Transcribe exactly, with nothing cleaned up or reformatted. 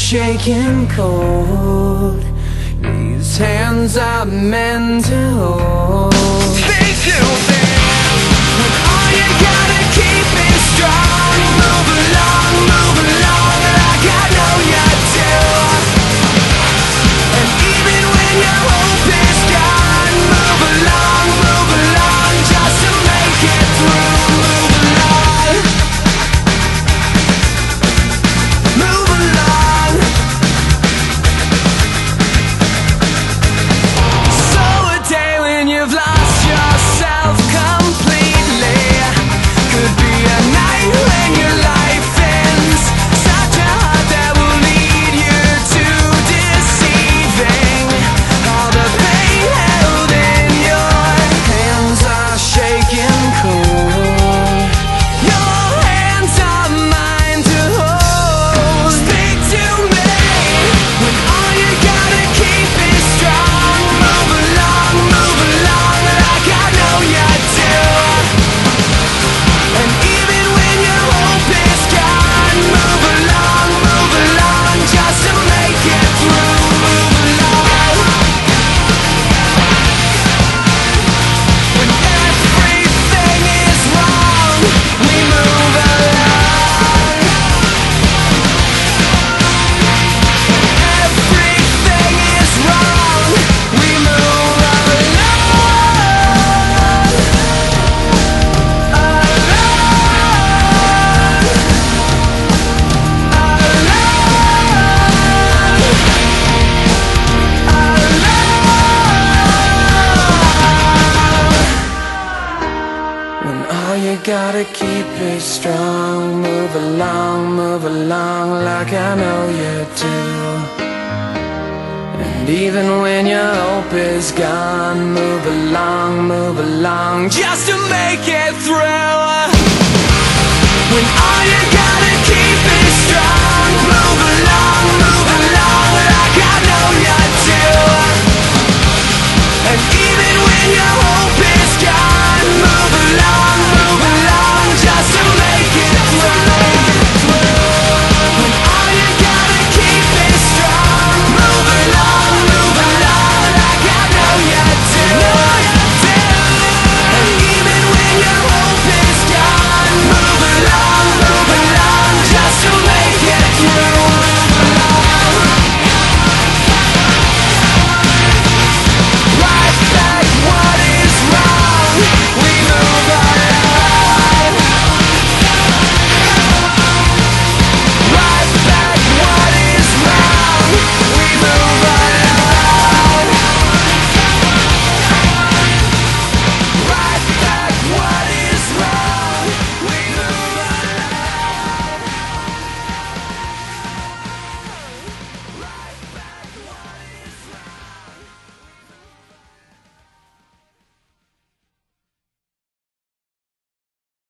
shaking cold. These hands are meant to hold. Stay tuned. When all you gotta keep is strong. Move along, move along like I know you do. And even when your hope is gone, move along, move along just to make it through. Move along, move along. So a day when you've lost yourself completely could be a night when your life ends. Such a heart that will lead you to deceiving. All the pain held in your hands are shaking cold. Your hands are mine to hold. Speak to me when all you gotta keep is strong. Move along, move along like I know you do. And even when your hope is gone, move along, move along just to make it through. Move along. When everything is wrong, we move along. Everything is wrong, we move along. When all you gotta keep is strong, move along, move along like I know you do. And even when your hope is gone, move along, move along just to make it through.